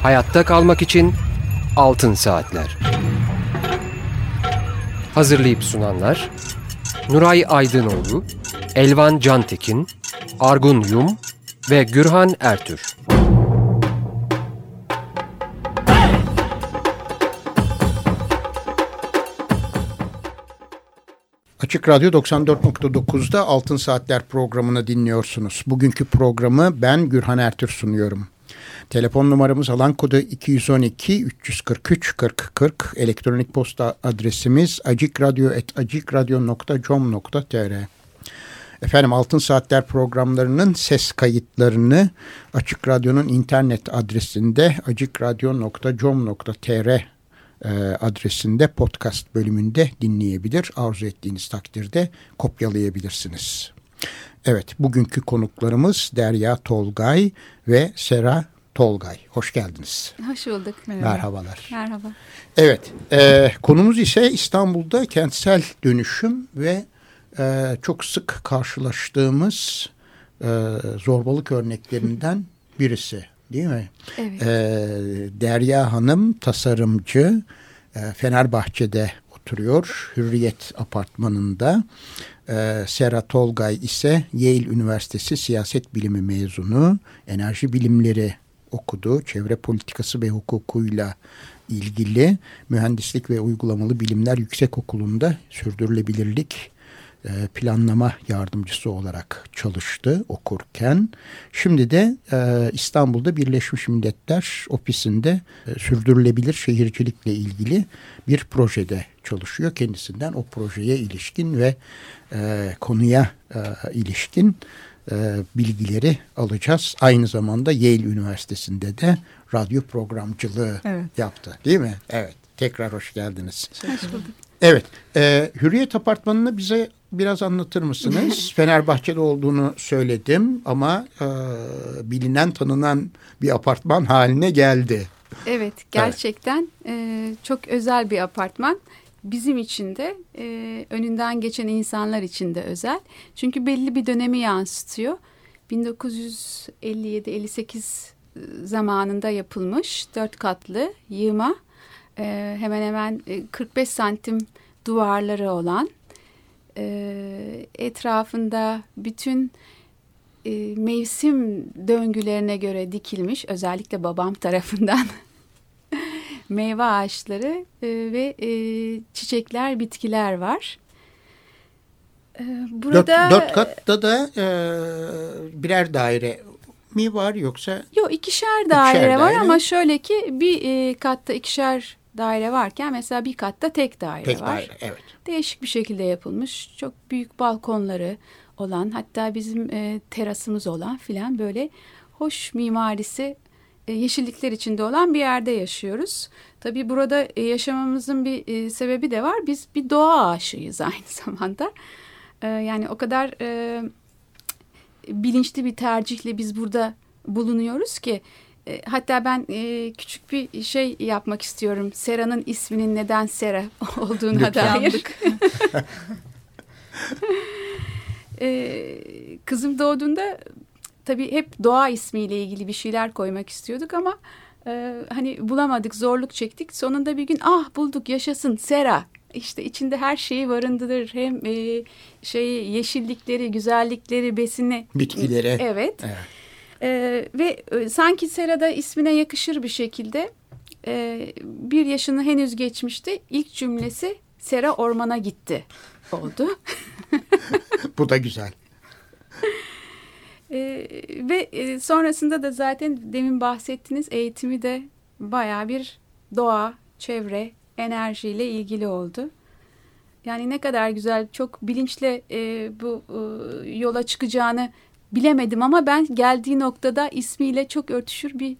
Hayatta kalmak için Altın Saatler. Hazırlayıp sunanlar Nuray Aydınoğlu, Elvan Cantekin, Argun Yum ve Gürhan Ertür. Açık Radyo 94.9'da Altın Saatler programını dinliyorsunuz. Bugünkü programı ben Gürhan Ertür sunuyorum. Telefon numaramız alan kodu 212 343 40 40. Elektronik posta adresimiz acikradyo@acikradyo.com.tr. Efendim, Altın Saatler programlarının ses kayıtlarını Açık Radyo'nun internet adresinde acikradyo.com.tr adresinde podcast bölümünde dinleyebilir. Arzu ettiğiniz takdirde kopyalayabilirsiniz. Evet, bugünkü konuklarımız Derya Tolgay ve Sera Tolgay. Hoş geldiniz. Hoş bulduk. Merhabalar. Merhaba. Evet, konumuz ise İstanbul'da kentsel dönüşüm ve çok sık karşılaştığımız zorbalık örneklerinden birisi. Değil mi? Evet. Derya Hanım tasarımcı, Fenerbahçe'de oturuyor, Hürriyet Apartmanı'nda. Sera Tolgay ise Yale Üniversitesi Siyaset Bilimi mezunu, enerji bilimleri okudu, çevre politikası ve hukukuyla ilgili Mühendislik ve Uygulamalı Bilimler Yüksekokulu'nda sürdürülebilirlik planlama yardımcısı olarak çalıştı okurken. Şimdi de İstanbul'da Birleşmiş Milletler Ofisi'nde sürdürülebilir şehircilikle ilgili bir projede çalışıyor. Kendisinden o projeye ilişkin ve konuya ilişkin bilgileri alacağız. Aynı zamanda Yale Üniversitesi'nde de radyo programcılığı yaptı, değil mi? Evet. Tekrar hoş geldiniz. Hoş bulduk. Evet. Hürriyet Apartmanı'nı bize biraz anlatır mısınız? Fenerbahçe'de olduğunu söyledim ama bilinen tanınan bir apartman haline geldi. Evet, gerçekten çok özel bir apartman. Bizim için de önünden geçen insanlar için de özel. Çünkü belli bir dönemi yansıtıyor. 1957-58 zamanında yapılmış 4 katlı yığma. Hemen hemen 45 santim duvarları olan, etrafında bütün mevsim döngülerine göre dikilmiş, özellikle babam tarafından meyve ağaçları ve çiçekler, bitkiler var. Burada dört katta da birer daire mi var yoksa? Yok, ikişer daire var ama şöyle ki bir katta ikişer daire varken mesela bir katta tek daire var. Daire, evet. Değişik bir şekilde yapılmış. Çok büyük balkonları olan, hatta bizim terasımız olan filan, böyle hoş mimarisi, yeşillikler içinde olan bir yerde yaşıyoruz. Tabii burada yaşamamızın bir sebebi de var. Biz bir doğa aşığıyız aynı zamanda. Yani o kadar bilinçli bir tercihle biz burada bulunuyoruz ki hatta ben küçük bir şey yapmak istiyorum. Sera'nın isminin neden Sera olduğuna dair. Kızım doğduğunda tabii hep doğa ismiyle ilgili bir şeyler koymak istiyorduk ama hani bulamadık, zorluk çektik. Sonunda bir gün bulduk, yaşasın Sera. İşte içinde her şeyi barındırır. Hem yeşillikleri, güzellikleri, besini. Bitkileri. Evet. Ve sanki Sera'da ismine yakışır bir şekilde 1 yaşını henüz geçmişti. İlk cümlesi Sera ormana gitti oldu. Bu da güzel. Ve sonrasında da zaten demin bahsettiğiniz eğitimi de bayağı bir doğa, çevre, enerjiyle ilgili oldu. Yani ne kadar güzel, çok bilinçle bu yola çıkacağını bilemedim ama ben geldiği noktada ismiyle çok örtüşür bir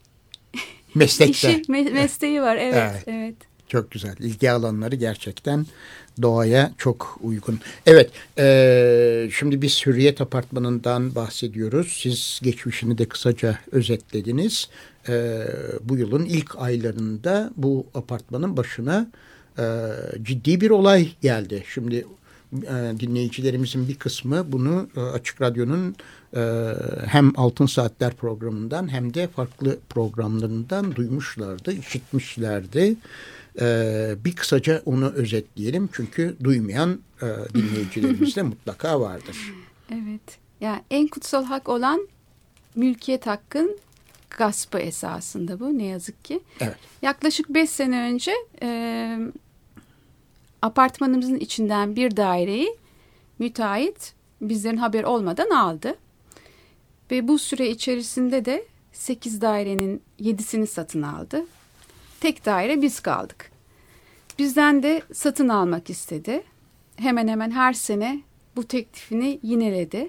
mesleği var. Evet. Çok güzel. İlgi alanları gerçekten doğaya çok uygun. Evet, şimdi biz Hürriyet Apartmanı'ndan bahsediyoruz. Siz geçmişini de kısaca özetlediniz. Bu yılın ilk aylarında bu apartmanın başına ciddi bir olay geldi. Şimdi dinleyicilerimizin bir kısmı bunu Açık Radyo'nun hem Altın Saatler programından hem de farklı programlarından duymuşlardı, işitmişlerdi. Bir kısaca onu özetleyelim çünkü duymayan dinleyicilerimiz de mutlaka vardır. Evet. Yani en kutsal hak olan mülkiyet hakkın gaspı esasında bu, ne yazık ki. Evet. Yaklaşık 5 sene önce apartmanımızın içinden bir daireyi müteahhit bizlerin haberi olmadan aldı. Ve bu süre içerisinde de 8 dairenin 7'sini satın aldı. Tek daire biz kaldık. Bizden de satın almak istedi. Hemen hemen her sene bu teklifini yineledi.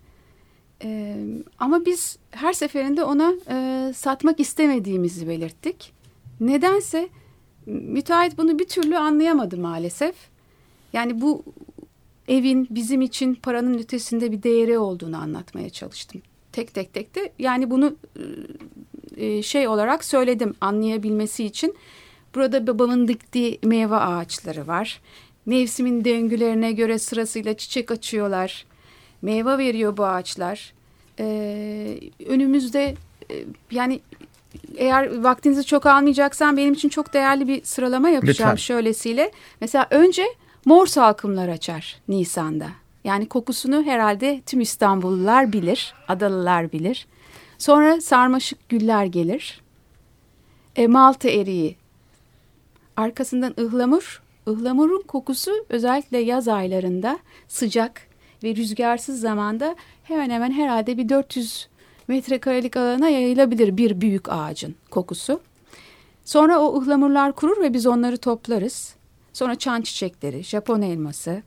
Ama biz her seferinde ona satmak istemediğimizi belirttik. Nedense müteahhit bunu bir türlü anlayamadı maalesef. Yani bu evin bizim için paranın ötesinde bir değeri olduğunu anlatmaya çalıştım. Tek de yani bunu şey olarak söyledim anlayabilmesi için. Burada babamın diktiği meyve ağaçları var. Mevsimin döngülerine göre sırasıyla çiçek açıyorlar. Meyve veriyor bu ağaçlar. Önümüzde yani eğer vaktinizi çok almayacaksam benim için çok değerli bir sıralama yapacağım. Lütfen. Şöylesiyle. Mesela önce mor salkımlar açar Nisan'da. Yani kokusunu herhalde tüm İstanbullular bilir, Adalılar bilir. Sonra sarmaşık güller gelir. Malta eriği. Arkasından ıhlamur. Ihlamurun kokusu özellikle yaz aylarında sıcak ve rüzgarsız zamanda hemen hemen herhalde bir 400 metrekarelik alana yayılabilir bir büyük ağacın kokusu. Sonra o ıhlamurlar kurur ve biz onları toplarız. Sonra çan çiçekleri, Japon elması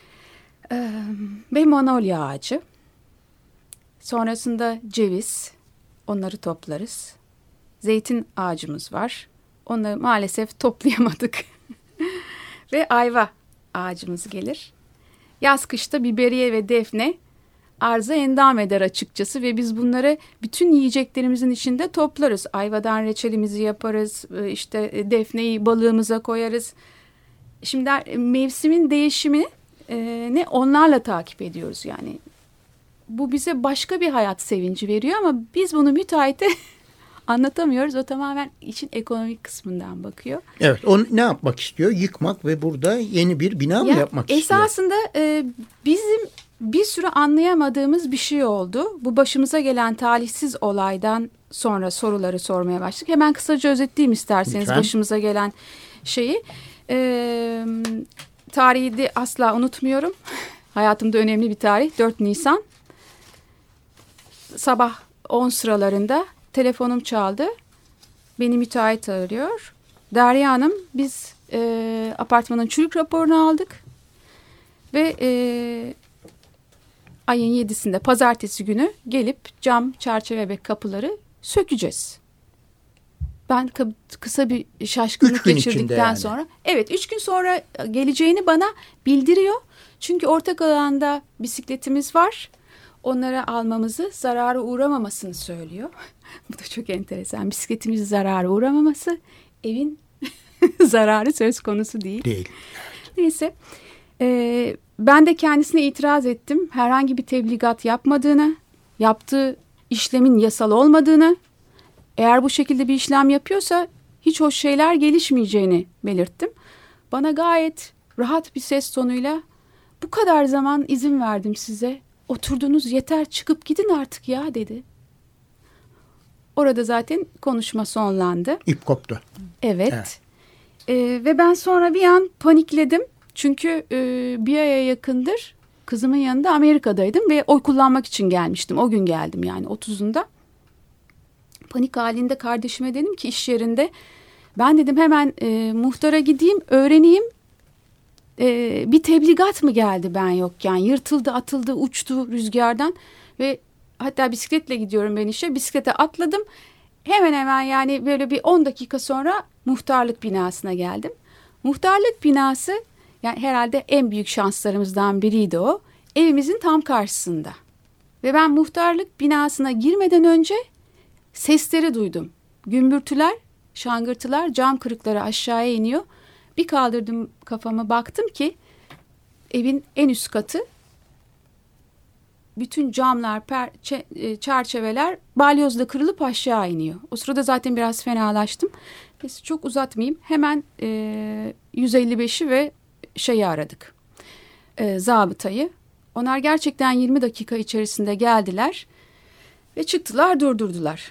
ve manolya ağacı. Sonrasında ceviz, onları toplarız. Zeytin ağacımız var. Onları maalesef toplayamadık. Ve ayva ağacımız gelir. Yaz kışta biberiye ve defne arıza endam eder açıkçası ve biz bunları bütün yiyeceklerimizin içinde toplarız. Ayvadan reçelimizi yaparız, işte defneyi balığımıza koyarız. Şimdi mevsimin değişimi ne onlarla takip ediyoruz yani. Bu bize başka bir hayat sevinci veriyor ama biz bunu müteahhite anlatamıyoruz. O tamamen için ekonomik kısmından bakıyor. Evet, o ne yapmak istiyor? Yıkmak ve burada yeni bir bina mı yapmak istiyor? Esasında bizim bir sürü anlayamadığımız bir şey oldu. Bu başımıza gelen talihsiz olaydan sonra soruları sormaya başladık. Hemen kısaca özetleyeyim isterseniz. Lütfen. Başımıza gelen şeyi. Tarihi de asla unutmuyorum. Hayatımda önemli bir tarih. 4 Nisan. Sabah 10 sıralarında telefonum çaldı. Beni müteahhit arıyor. Derya Hanım, biz apartmanın çürük raporunu aldık. Ve ayın 7'sinde pazartesi günü gelip cam, çerçeve ve kapıları sökeceğiz. Ben kısa bir şaşkınlık geçirdikten yani. Sonra. Evet, 3 gün sonra geleceğini bana bildiriyor. Çünkü ortak alanda bisikletimiz var. Onlara almamızı, zarara uğramamasını söylüyor. Bu da çok enteresan. Bisikletimizin zarara uğramaması, evin zararı söz konusu değil. Değil. Neyse. Ben de kendisine itiraz ettim. Herhangi bir tebligat yapmadığını, yaptığı işlemin yasal olmadığını, eğer bu şekilde bir işlem yapıyorsa hiç hoş şeyler gelişmeyeceğini belirttim. Bana gayet rahat bir ses tonuyla bu kadar zaman izin verdim size. Oturdunuz yeter, çıkıp gidin artık ya dedi. Orada zaten konuşma sonlandı. İp koptu. Evet. Ve ben sonra bir an panikledim. Çünkü bir aya yakındır kızımın yanında Amerika'daydım ve oy kullanmak için gelmiştim. O gün geldim yani 30'unda. Panik halinde kardeşime dedim ki iş yerinde ben dedim hemen muhtara gideyim öğreneyim. Bir tebligat mı geldi ben yokken? Yırtıldı, atıldı, uçtu rüzgardan ve hatta bisikletle gidiyorum ben işe. Bisiklete atladım. Hemen hemen yani böyle bir 10 dakika sonra muhtarlık binasına geldim. Muhtarlık binası yani herhalde en büyük şanslarımızdan biriydi o. Evimizin tam karşısında. Ve ben muhtarlık binasına girmeden önce sesleri duydum. Gümbürtüler, şangırtılar, cam kırıkları aşağıya iniyor. Bir kaldırdım kafamı, baktım ki evin en üst katı. Bütün camlar, çerçeveler balyozla kırılıp aşağı iniyor. O sırada zaten biraz fenalaştım. Neyse, çok uzatmayayım. Hemen 155'i ve şeyi aradık. Zabıtayı. Onlar gerçekten 20 dakika içerisinde geldiler ve çıktılar, durdurdular.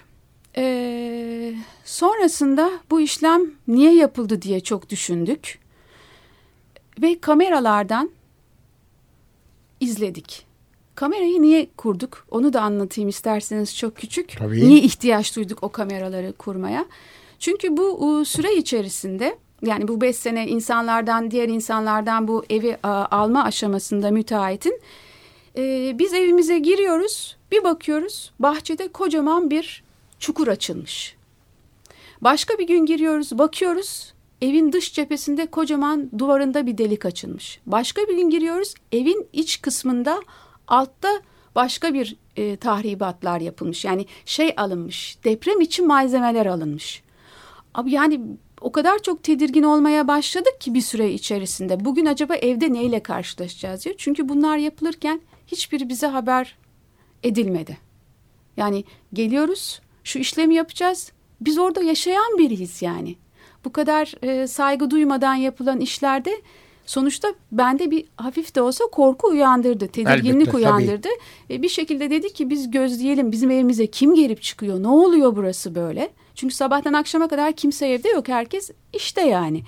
Sonrasında bu işlem niye yapıldı diye çok düşündük. Ve kameralardan izledik. Kamerayı niye kurduk? Onu da anlatayım isterseniz, çok küçük. Tabii. Niye ihtiyaç duyduk o kameraları kurmaya? Çünkü bu süre içerisinde, yani bu 5 sene diğer insanlardan bu evi alma aşamasında müteahhitin, biz evimize giriyoruz, bir bakıyoruz bahçede kocaman bir çukur açılmış. Başka bir gün giriyoruz, bakıyoruz evin dış cephesinde kocaman duvarında bir delik açılmış. Başka bir gün giriyoruz, evin iç kısmında altta başka bir tahribatlar yapılmış. Yani alınmış, deprem için malzemeler alınmış. Abi yani o kadar çok tedirgin olmaya başladık ki bir süre içerisinde. Bugün acaba evde neyle karşılaşacağız diyor. Çünkü bunlar yapılırken hiçbiri bize haber edilmedi. Yani geliyoruz, şu işlemi yapacağız. Biz orada yaşayan biriyiz yani. Bu kadar saygı duymadan yapılan işlerde sonuçta bende bir hafif de olsa korku uyandırdı, tedirginlik Elbette, uyandırdı. Bir şekilde dedik ki biz gözleyelim, bizim evimize kim gelip çıkıyor, ne oluyor burası böyle? Çünkü sabahtan akşama kadar kimse evde yok, herkes işte yani.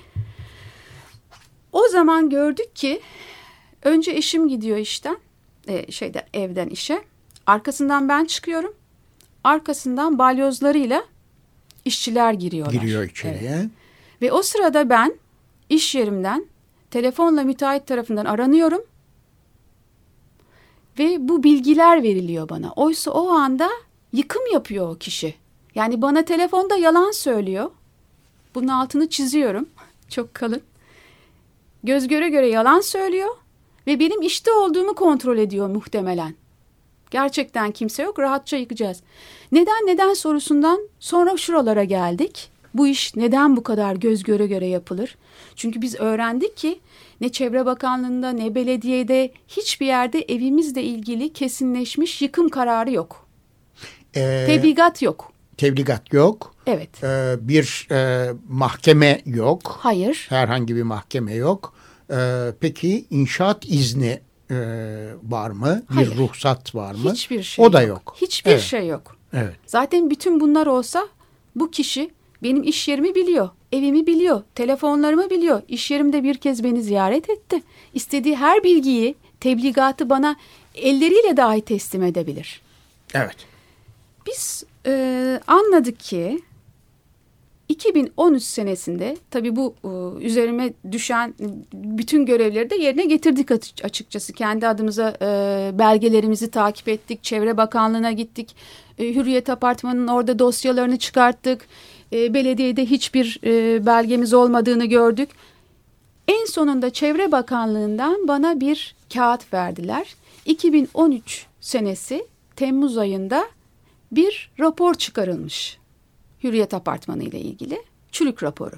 O zaman gördük ki önce eşim gidiyor işten, evden işe. Arkasından ben çıkıyorum. Arkasından balyozlarıyla işçiler giriyorlar. Giriyor içeriye. Evet. Ve o sırada ben iş yerimden telefonla müteahhit tarafından aranıyorum. Ve bu bilgiler veriliyor bana. Oysa o anda yıkım yapıyor o kişi. Yani bana telefonda yalan söylüyor. Bunun altını çiziyorum. Çok kalın. Göz göre göre yalan söylüyor. Ve benim işte olduğumu kontrol ediyor muhtemelen. Gerçekten kimse yok, rahatça yıkacağız. Neden sorusundan sonra şuralara geldik. Bu iş neden bu kadar göz göre göre yapılır? Çünkü biz öğrendik ki ne Çevre Bakanlığı'nda ne belediyede hiçbir yerde evimizle ilgili kesinleşmiş yıkım kararı yok. Tebligat yok. Tebligat yok. Evet. Bir mahkeme yok. Hayır. Herhangi bir mahkeme yok. Peki inşaat izni var mı? Hayır. Bir ruhsat var mı? Hiçbir şey o da yok. Hiçbir Evet. şey yok. Evet. Zaten bütün bunlar olsa bu kişi benim iş yerimi biliyor, evimi biliyor, telefonlarımı biliyor. İş yerimde bir kez beni ziyaret etti. İstediği her bilgiyi, tebligatı bana elleriyle dahi teslim edebilir. Evet. Biz anladık ki 2013 senesinde tabii bu üzerime düşen bütün görevleri de yerine getirdik açıkçası. Kendi adımıza belgelerimizi takip ettik. Çevre Bakanlığı'na gittik. Hürriyet Apartmanı'nın orada dosyalarını çıkarttık. Belediyede hiçbir belgemiz olmadığını gördük. En sonunda Çevre Bakanlığı'ndan bana bir kağıt verdiler. 2013 senesi Temmuz ayında bir rapor çıkarılmış. Hürriyet Apartmanı ile ilgili çürük raporu.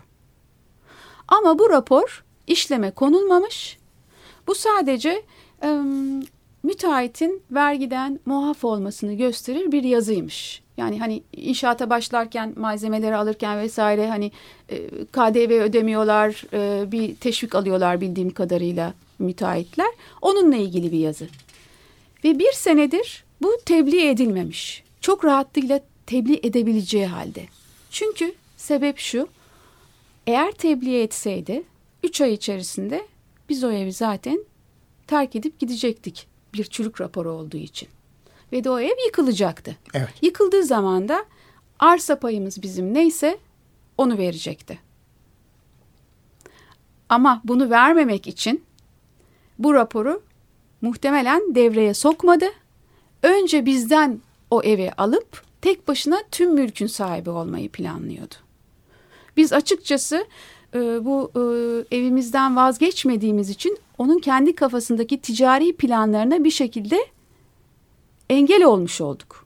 Ama bu rapor işleme konulmamış. Bu sadece müteahhitin vergiden muaf olmasını gösterir bir yazıymış. Yani hani inşaata başlarken, malzemeleri alırken vesaire hani KDV ödemiyorlar, bir teşvik alıyorlar bildiğim kadarıyla müteahhitler. Onunla ilgili bir yazı. Ve 1 senedir bu tebliğ edilmemiş. Çok rahatlıkla tebliğ edebileceği halde. Çünkü sebep şu, eğer tebliğ etseydi 3 ay içerisinde biz o evi zaten terk edip gidecektik bir çürük raporu olduğu için. Ve de o ev yıkılacaktı. Evet. Yıkıldığı zaman da arsa payımız bizim neyse onu verecekti. Ama bunu vermemek için bu raporu muhtemelen devreye sokmadı. Önce bizden o evi alıp tek başına tüm mülkün sahibi olmayı planlıyordu. Biz açıkçası bu evimizden vazgeçmediğimiz için onun kendi kafasındaki ticari planlarına bir şekilde engel olmuş olduk.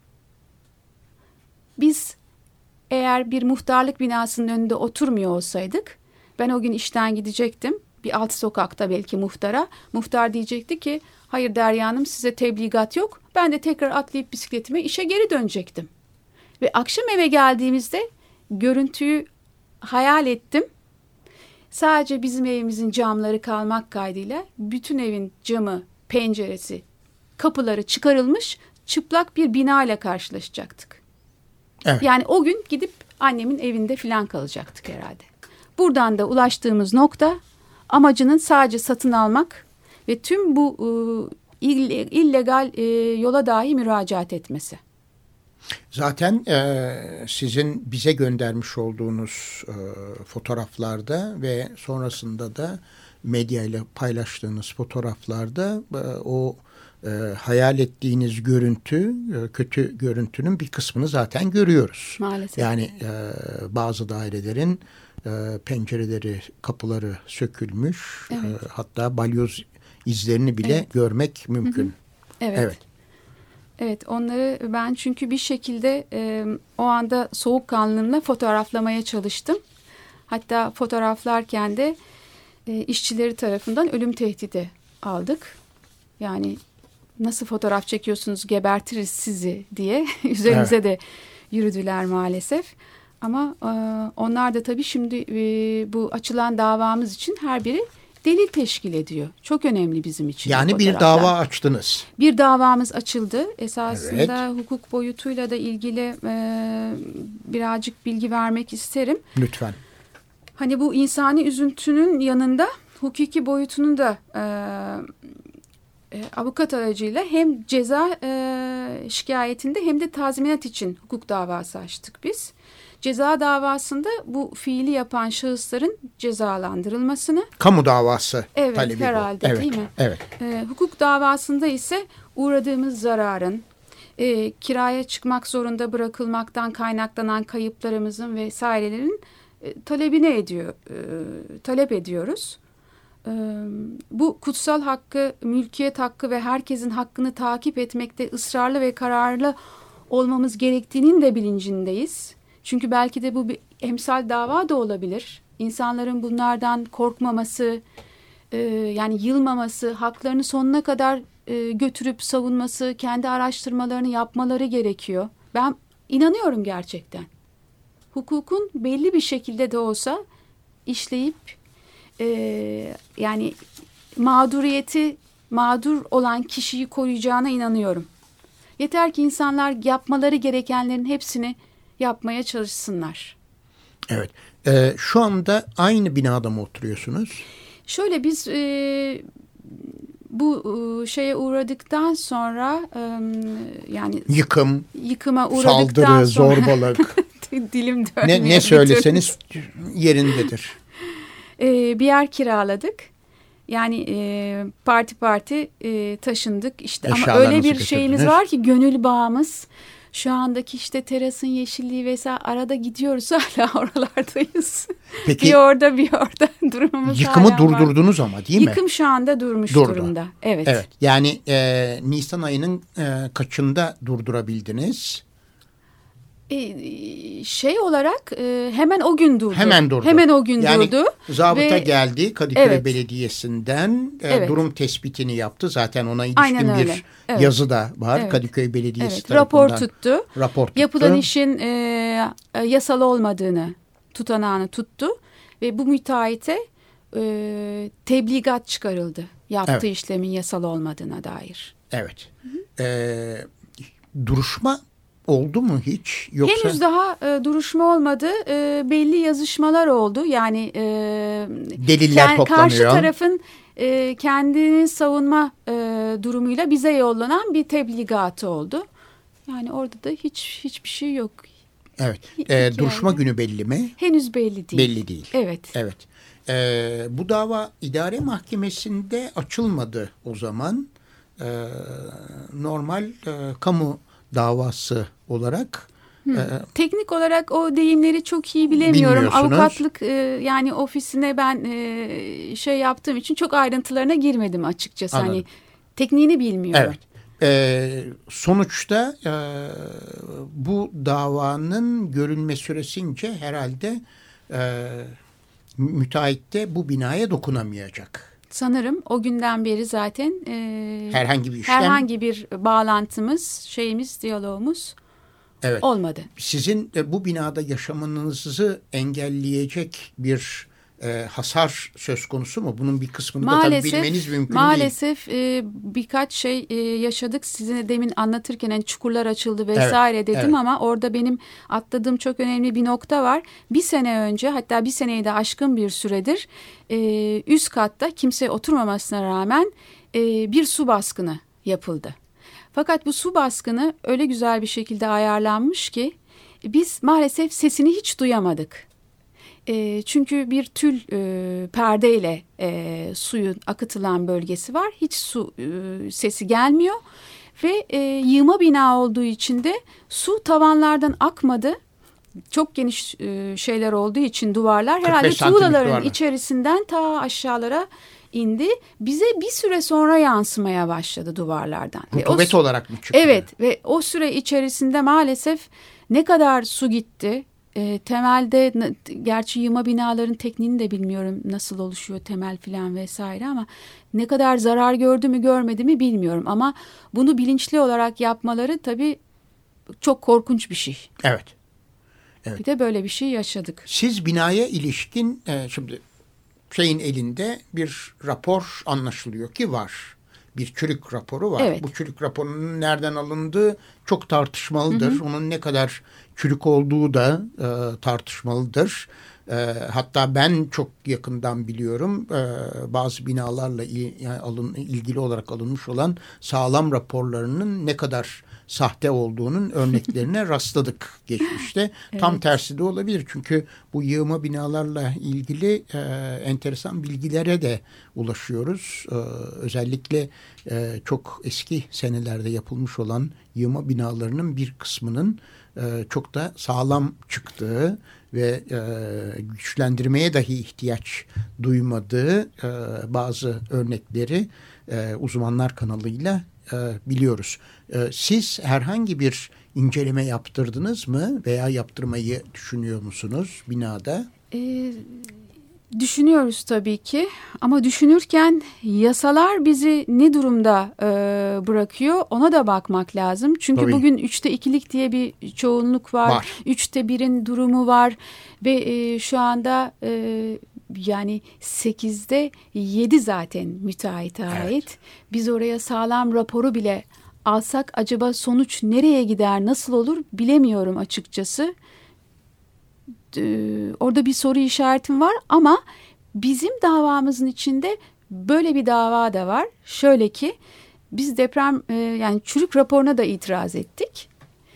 Biz eğer bir muhtarlık binasının önünde oturmuyor olsaydık, ben o gün işten gidecektim. bir alt sokakta belki muhtara. Muhtar diyecekti ki hayır Derya Hanım size tebligat yok. Ben de tekrar atlayıp bisikletime işe geri dönecektim. Ve akşam eve geldiğimizde görüntüyü hayal ettim. Sadece bizim evimizin camları kalmak kaydıyla bütün evin camı, penceresi, kapıları çıkarılmış çıplak bir bina ile karşılaşacaktık. Evet. Yani o gün gidip annemin evinde falan kalacaktık herhalde. Buradan da ulaştığımız nokta amacının sadece satın almak ve tüm bu illegal yola dahi müracaat etmesi. Zaten sizin bize göndermiş olduğunuz fotoğraflarda ve sonrasında da medyayla paylaştığınız fotoğraflarda o hayal ettiğiniz görüntü, kötü görüntünün bir kısmını zaten görüyoruz. Maalesef. Yani bazı dairelerin pencereleri, kapıları sökülmüş, Evet. hatta balyoz izlerini bile Evet. görmek mümkün. Hı hı. Evet. Evet. Evet, onları ben çünkü bir şekilde o anda soğukkanlılığımla fotoğraflamaya çalıştım. Hatta fotoğraflarken de işçileri tarafından ölüm tehdidi aldık. Yani nasıl fotoğraf çekiyorsunuz, gebertiriz sizi diye üzerimize de yürüdüler maalesef. Ama onlar da tabii şimdi bu açılan davamız için her biri delil teşkil ediyor. Çok önemli bizim için. Yani bir dava açtınız. Bir davamız açıldı. Esasında hukuk boyutuyla da ilgili birazcık bilgi vermek isterim. Lütfen. Hani bu insani üzüntünün yanında hukuki boyutunu da avukat aracıyla hem ceza şikayetinde hem de tazminat için hukuk davası açtık biz. Ceza davasında bu fiili yapan şahısların cezalandırılmasını. Kamu davası evet, talebi herhalde, bu. Evet, değil mi? Evet. Hukuk davasında ise uğradığımız zararın, kiraya çıkmak zorunda bırakılmaktan kaynaklanan kayıplarımızın vesairelerin talep ediyoruz. Bu kutsal hakkı, mülkiyet hakkı ve herkesin hakkını takip etmekte ısrarlı ve kararlı olmamız gerektiğinin de bilincindeyiz. Çünkü belki de bu bir emsal dava da olabilir. İnsanların bunlardan korkmaması, yani yılmaması, haklarını sonuna kadar götürüp savunması, kendi araştırmalarını yapmaları gerekiyor. Ben inanıyorum gerçekten. Hukukun belli bir şekilde de olsa işleyip yani mağdur olan kişiyi koruyacağına inanıyorum. Yeter ki insanlar yapmaları gerekenlerin hepsini yapmaya çalışsınlar. Evet. Şu anda aynı binada mı oturuyorsunuz? Şöyle biz bu şeye uğradıktan sonra yani yıkıma uğradıktan saldırı, sonra zorbalık dilim dönmüyor. ne söyleseniz yerindedir. Bir yer kiraladık. Yani parti taşındık işte ama öyle bir şeyimiz var ki gönül bağımız. Şu andaki işte terasın yeşilliği vesaire arada gidiyoruz hala oralardayız. Peki, bir orada durumumuz yıkımı hala durdurdunuz var. Ama değil mi? Yıkım şu anda durumda. Evet. Evet. Yani Nisan ayının kaçında durdurabildiniz? Şey olarak hemen o gün durdu. Hemen o gün yani durdu. Zabıta geldi Kadıköy Belediyesi'nden durum tespitini yaptı. Zaten ona ilişkin bir yazı da var. Kadıköy Belediyesi tarafından. Rapor tuttu. Yapılan işin yasal olmadığını tutanağını tuttu. Ve bu müteahhite tebligat çıkarıldı. Yaptığı işlemin yasal olmadığına dair. Evet. Duruşma oldu mu hiç? Yoksa... Henüz daha duruşma olmadı. Belli yazışmalar oldu. Yani deliller toplanıyor. Karşı tarafın kendini savunma durumuyla bize yollanan bir tebligatı oldu. Yani orada da hiçbir şey yok. Evet. Duruşma günü belli mi? Henüz belli değil. Belli değil. Evet. Bu dava idare mahkemesinde açılmadı o zaman. Normal kamu davası olarak. Teknik olarak o deyimleri çok iyi bilemiyorum. Avukatlık yani ofisine ben şey yaptığım için çok ayrıntılarına girmedim açıkçası. Anladım. Hani tekniğini bilmiyorum. Evet. Sonuçta bu davanın görülme süresince herhalde müteahhit de bu binaya dokunamayacak. Sanırım o günden beri zaten herhangi bir bağlantımız, diyalogumuz olmadı. Sizin bu binada yaşamanızı engelleyecek bir hasar söz konusu mu? Bunun bir kısmını da tabii bilmeniz mümkün değil. Maalesef birkaç şey yaşadık. Size demin anlatırken yani çukurlar açıldı vesaire dedim ama orada benim atladığım çok önemli bir nokta var. Bir sene önce, hatta bir seneyi de aşkın bir süredir üst katta kimse oturmamasına rağmen bir su baskını yapıldı. Fakat bu su baskını öyle güzel bir şekilde ayarlanmış ki biz maalesef sesini hiç duyamadık. Çünkü bir tül perdeyle suyun akıtılan bölgesi var. Hiç su sesi gelmiyor ve yığma bina olduğu için de su tavanlardan akmadı. Çok geniş şeyler olduğu için duvarlar herhalde tuğlaların içerisinden ta aşağılara indi. Bize bir süre sonra yansımaya başladı duvarlardan. Rutubet olarak mı çıktı? Evet ve o süre içerisinde maalesef ne kadar su gitti. Temelde, gerçi yığma binaların tekniğini de bilmiyorum nasıl oluşuyor temel filan vesaire ama ne kadar zarar gördü mü görmedi mi bilmiyorum. Ama bunu bilinçli olarak yapmaları tabii çok korkunç bir şey. Evet. Bir de böyle bir şey yaşadık. Siz binaya ilişkin şimdi şeyin elinde bir rapor anlaşılıyor ki var. Bir çürük raporu var. Evet. Bu çürük raporunun nereden alındığı çok tartışmalıdır. Onun ne kadar çürük olduğu da tartışmalıdır. Hatta ben çok yakından biliyorum bazı binalarla ilgili olarak alınmış olan sağlam raporlarının ne kadar sahte olduğunun örneklerine rastladık geçmişte. Evet. Tam tersi de olabilir çünkü bu yığma binalarla ilgili enteresan bilgilere de ulaşıyoruz. Özellikle çok eski senelerde yapılmış olan yığma binalarının bir kısmının çok da sağlam çıktığı ve güçlendirmeye dahi ihtiyaç duymadığı bazı örnekleri uzmanlar kanalıyla biliyoruz. Siz herhangi bir inceleme yaptırdınız mı veya yaptırmayı düşünüyor musunuz binada? Düşünüyoruz tabii ki ama düşünürken yasalar bizi ne durumda bırakıyor ona da bakmak lazım. Çünkü tabii. Bugün 3'te 2'lik diye bir çoğunluk var. 3'te 1'in durumu var ve şu anda yani 8'de 7 zaten müteahhite ait. Evet. Biz oraya sağlam raporu bile alsak acaba sonuç nereye gider, nasıl olur bilemiyorum açıkçası. Orada bir soru işaretim var ama bizim davamızın içinde böyle bir dava da var. Şöyle ki biz deprem yani çürük raporuna da itiraz ettik.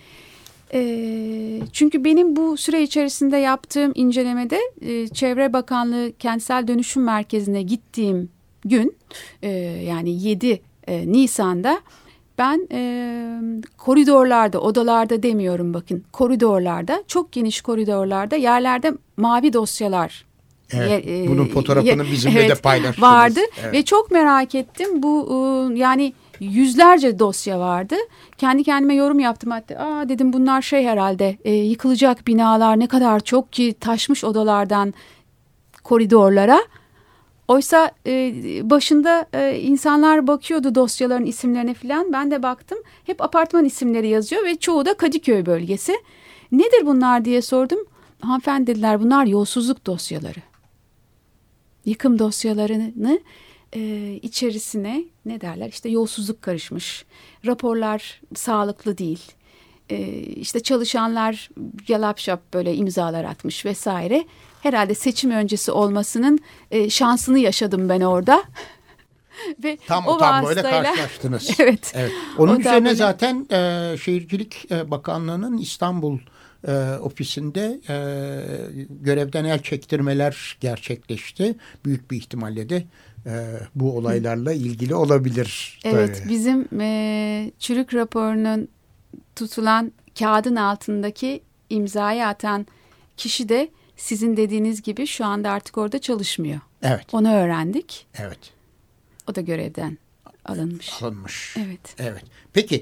Çünkü benim bu süre içerisinde yaptığım incelemede Çevre Bakanlığı Kentsel Dönüşüm Merkezi'ne gittiğim gün yani 7 Nisan'da ben koridorlarda, odalarda demiyorum bakın, koridorlarda, çok geniş koridorlarda yerlerde mavi dosyalar. Evet, bunun fotoğrafını bizimle de paylaştınız. Vardı ve çok merak ettim. Bu yani yüzlerce dosya vardı. Kendi kendime yorum yaptım hatta. Dedim bunlar herhalde yıkılacak binalar ne kadar çok ki taşmış odalardan koridorlara. Oysa başında insanlar bakıyordu dosyaların isimlerine falan. Ben de baktım. Hep apartman isimleri yazıyor ve çoğu da Kadıköy bölgesi. Nedir bunlar diye sordum. Hanımefendi dediler bunlar yolsuzluk dosyaları. Yıkım dosyalarını içerisine ne derler? İşte yolsuzluk karışmış. Raporlar sağlıklı değil. İşte çalışanlar yalap şap böyle imzalar atmış vesaire. Herhalde seçim öncesi olmasının şansını yaşadım ben orada. Ve tam o tabloyla karşılaştınız. Evet. Onun üzerine zaten Şehircilik Bakanlığı'nın İstanbul ofisinde görevden el çektirmeler gerçekleşti. Büyük bir ihtimalle de bu olaylarla ilgili olabilir. Evet, bizim çürük raporunun tutulan kağıdın altındaki imzayı atan kişi de sizin dediğiniz gibi şu anda artık orada çalışmıyor. Evet. Onu öğrendik. Evet. O da görevden alınmış. Evet. Peki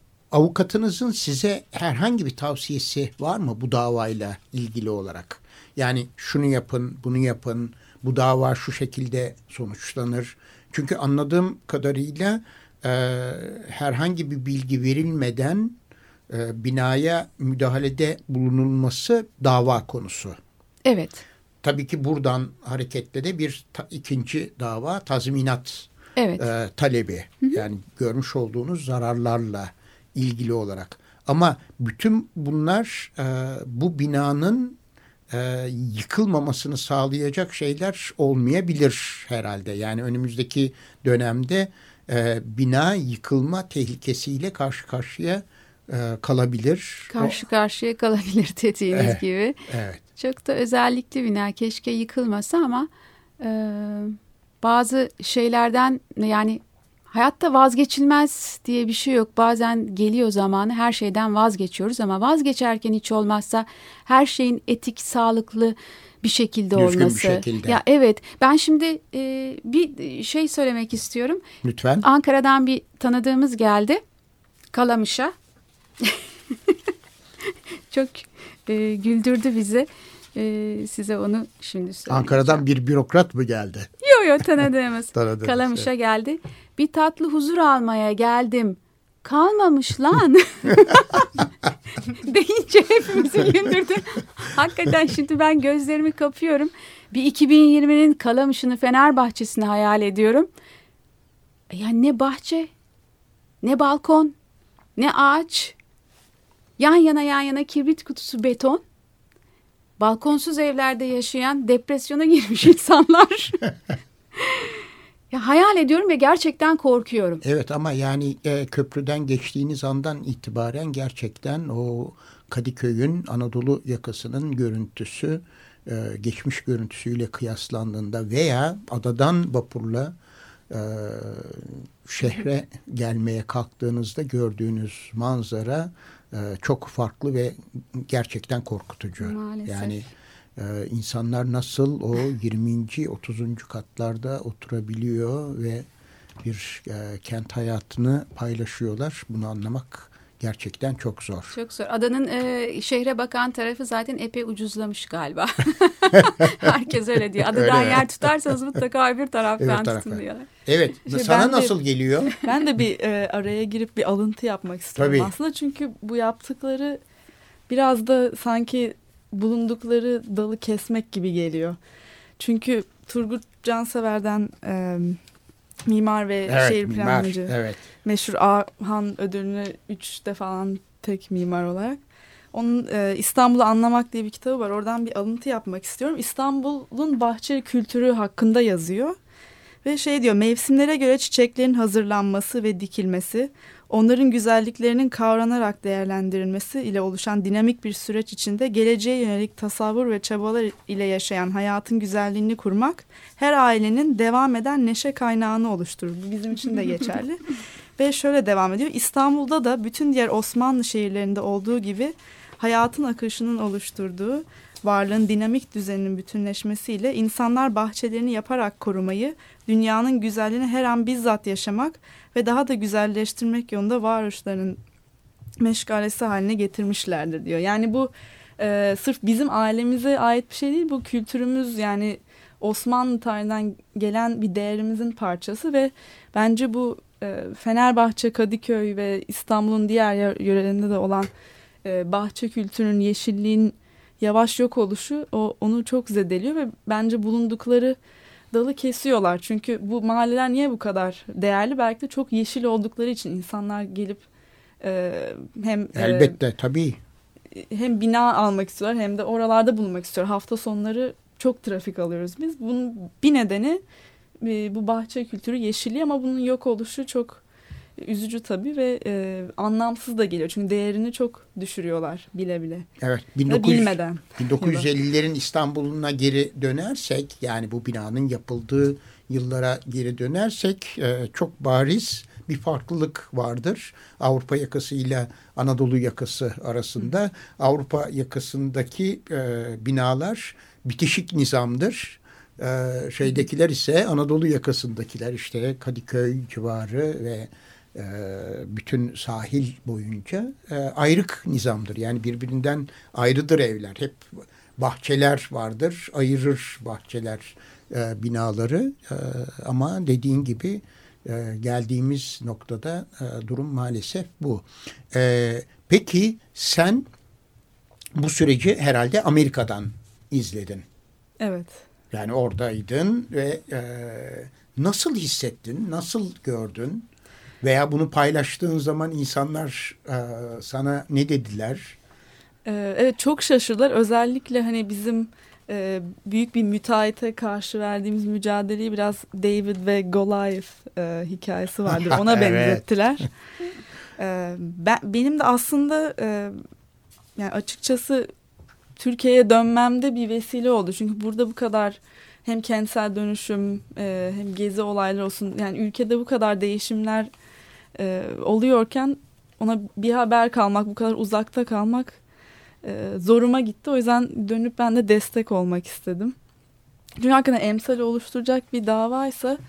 avukatınızın size herhangi bir tavsiyesi var mı bu davayla ilgili olarak? Yani şunu yapın, bunu yapın, bu dava şu şekilde sonuçlanır. Çünkü anladığım kadarıyla herhangi bir bilgi verilmeden binaya müdahalede bulunulması dava konusu. Evet. Tabii ki buradan hareketle de bir ikinci dava tazminat Evet. Talebi. Yani görmüş olduğunuz zararlarla ilgili olarak. Ama bütün bunlar bu binanın yıkılmamasını sağlayacak şeyler olmayabilir herhalde. Yani önümüzdeki dönemde bina yıkılma tehlikesiyle karşı karşıya kalabilir. Karşı karşıya kalabilir dediğiniz gibi. Evet. Çok da özellikli bina. Keşke yıkılmasa ama bazı şeylerden, yani hayatta vazgeçilmez diye bir şey yok. Bazen geliyor zamanı, her şeyden vazgeçiyoruz ama vazgeçerken hiç olmazsa her şeyin etik, sağlıklı bir şekilde düzgün olması. Bir şekilde. Ya evet, ben şimdi bir şey söylemek istiyorum. Lütfen. Ankara'dan bir tanıdığımız geldi Kalamış'a. Çok güldürdü bizi. Size onu şimdi söyleyeceğim. Ankara'dan bir bürokrat mı geldi? Yok tanıdığımız. Kalamış'a geldi. Bir tatlı huzur almaya geldim. Kalmamış lan. Deyince hepimizi güldürdü. Hakikaten şimdi ben gözlerimi kapıyorum. Bir 2020'nin Kalamış'ını, Fenerbahçe'sini hayal ediyorum. Yani ne bahçe, ne balkon, ne ağaç. Yan yana kibrit kutusu beton. Balkonsuz evlerde yaşayan, depresyona girmiş insanlar. Ya hayal ediyorum ve gerçekten korkuyorum. Evet ama yani köprüden geçtiğiniz andan itibaren gerçekten o Kadıköy'ün Anadolu yakasının görüntüsü geçmiş görüntüsüyle kıyaslandığında veya adadan vapurla şehre gelmeye kalktığınızda gördüğünüz manzara çok farklı ve gerçekten korkutucu. Maalesef. Yani insanlar nasıl o 20. 30. katlarda oturabiliyor ve bir kent hayatını paylaşıyorlar. Bunu anlamak gerçekten çok zor. Çok zor. Adanın şehre bakan tarafı zaten epey ucuzlamış galiba. Herkes öyle diyor. Adadan öyle. Yer tutarsanız mutlaka öbür taraftan Öbür tutun diyorlar. Evet. İşte sana nasıl geliyor? Ben de bir araya girip bir alıntı yapmak istiyorum. Tabii. Aslında çünkü bu yaptıkları biraz da sanki bulundukları dalı kesmek gibi geliyor. Çünkü Turgut Cansever'den mimar ve şehir planlamacı, evet. meşhur Ahan ödülünü 3'te falan tek mimar olarak. Onun İstanbul'u Anlamak diye bir kitabı var. Oradan bir alıntı yapmak istiyorum. İstanbul'un bahçe kültürü hakkında yazıyor. Ve şey diyor, mevsimlere göre çiçeklerin hazırlanması ve dikilmesi, onların güzelliklerinin kavranarak değerlendirilmesi ile oluşan dinamik bir süreç içinde geleceğe yönelik tasavvur ve çabalar ile yaşayan hayatın güzelliğini kurmak, her ailenin devam eden neşe kaynağını oluşturur. Bu bizim için de geçerli. Ve şöyle devam ediyor. İstanbul'da da bütün diğer Osmanlı şehirlerinde olduğu gibi hayatın akışının oluşturduğu varlığın dinamik düzeninin bütünleşmesiyle insanlar bahçelerini yaparak korumayı, dünyanın güzelliğini her an bizzat yaşamak ve daha da güzelleştirmek yolunda varoluşlarının meşgalesi haline getirmişlerdir diyor. Yani bu sırf bizim ailemize ait bir şey değil, bu kültürümüz, yani Osmanlı tarihinden gelen bir değerimizin parçası ve bence bu Fenerbahçe, Kadıköy ve İstanbul'un diğer yörelerinde de olan bahçe kültürünün, yeşilliğin yavaş yok oluşu onu çok zedeliyor ve bence bulundukları dalı kesiyorlar. Çünkü bu mahalleler niye bu kadar değerli? Belki de çok yeşil oldukları için insanlar gelip hem elbette tabii hem bina almak istiyorlar hem de oralarda bulunmak istiyorlar. Hafta sonları çok trafik alıyoruz biz. Bunun bir nedeni bu bahçe kültürü, yeşilliği, ama bunun yok oluşu çok üzücü tabii ve anlamsız da geliyor. Çünkü değerini çok düşürüyorlar bile bile. Evet. Bilmeden. 1950'lerin İstanbul'una geri dönersek, yani bu binanın yapıldığı yıllara geri dönersek çok bariz bir farklılık vardır. Avrupa yakasıyla Anadolu yakası arasında. Avrupa yakasındaki binalar bitişik nizamdır. Şeydekiler ise Anadolu yakasındakiler, işte Kadıköy civarı ve bütün sahil boyunca ayrık nizamdır. Yani birbirinden ayrıdır evler. Hep bahçeler vardır. Ayırır bahçeler binaları. Ama dediğin gibi geldiğimiz noktada durum maalesef bu. Peki sen bu süreci herhalde Amerika'dan izledin. Evet. Yani oradaydın ve nasıl hissettin, nasıl gördün? Veya bunu paylaştığın zaman insanlar sana ne dediler? Evet, çok şaşırdılar. Özellikle hani bizim büyük bir müteahhite karşı verdiğimiz mücadeleyi biraz David ve Goliath hikayesi vardır. Ona Evet. benzettiler. Benim de aslında yani açıkçası Türkiye'ye dönmemde bir vesile oldu. Çünkü burada bu kadar hem kentsel dönüşüm hem gezi olayları olsun, yani ülkede bu kadar değişimler oluyorken ona bir haber kalmak, bu kadar uzakta kalmak zoruma gitti. O yüzden dönüp ben de destek olmak istedim. Çünkü hakikaten emsal oluşturacak bir davaysa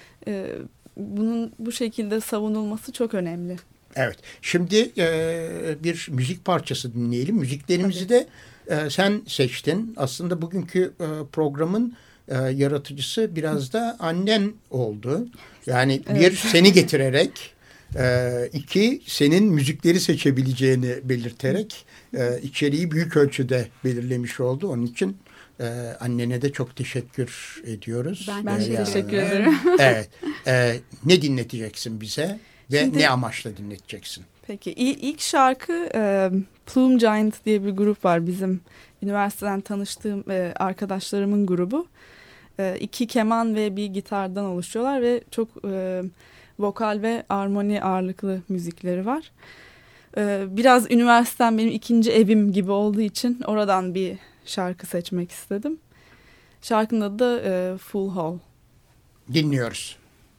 bunun bu şekilde savunulması çok önemli. Evet. Şimdi bir müzik parçası dinleyelim. Müziklerimizi de sen seçtin. Aslında bugünkü programın yaratıcısı biraz da annen oldu. Yani bir, seni getirerek, iki, senin müzikleri seçebileceğini belirterek içeriği büyük ölçüde belirlemiş oldu. Onun için annene de çok teşekkür ediyoruz. Ben teşekkür ederim. Evet. Ne dinleteceksin bize ve Şimdi, ne amaçla dinleteceksin? Peki ilk şarkı Plume Giant diye bir grup var, bizim üniversiteden tanıştığım arkadaşlarımın grubu. 2 keman ve bir gitardan oluşuyorlar ve çok vokal ve armoni ağırlıklı müzikleri var. Biraz üniversitem benim ikinci evim gibi olduğu için oradan bir şarkı seçmek istedim. Şarkının adı da Full Hall. Dinliyoruz.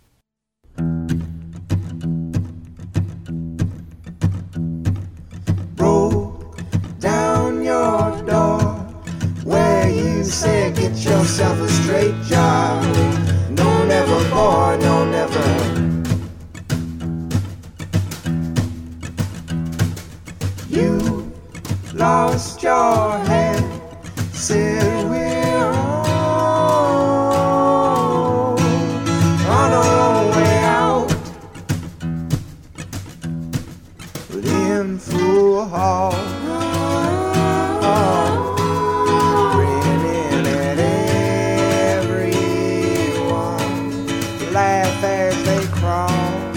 Broke down your door where you said get yourself a straight job. No, never, boy, no, never. You lost your head, said we're on our way out, but in full hall, grinning at everyone, laugh as they crawl.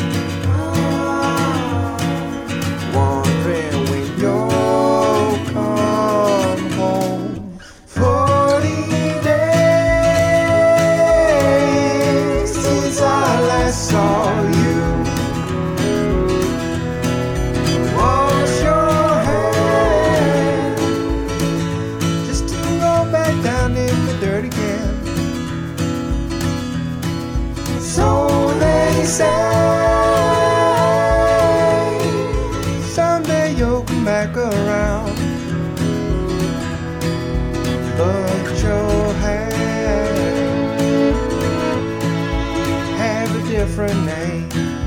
Someday you'll come back around, but you'll have a different name.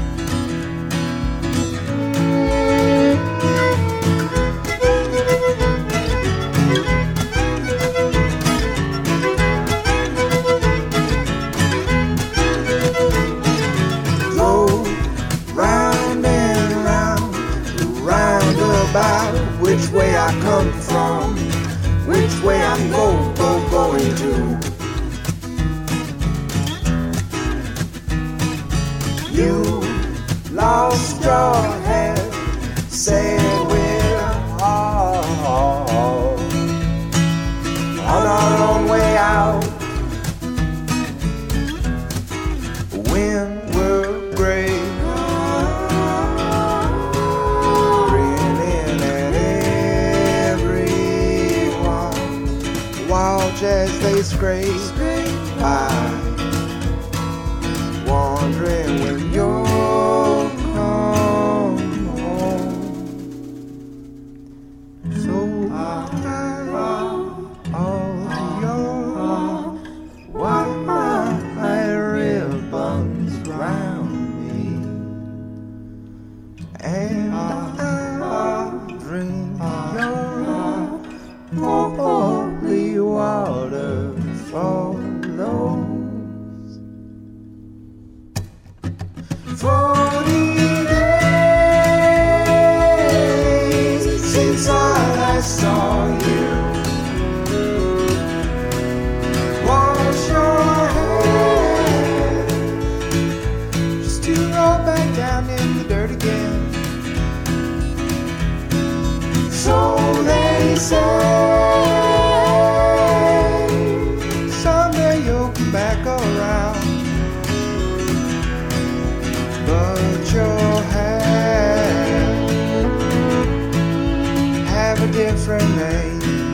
Which way I come from, which way I'm going to. You lost your head, said we're all on our own way out. When we're gray, as they scrape by, wondering when you'll come home. So all your white ribbons round me, and I'll drink your holy knows. 40 days since I last saw you. Wash your hair just to roll back down in the dirt again. So they say someday you'll come back around, but your hair have a different name.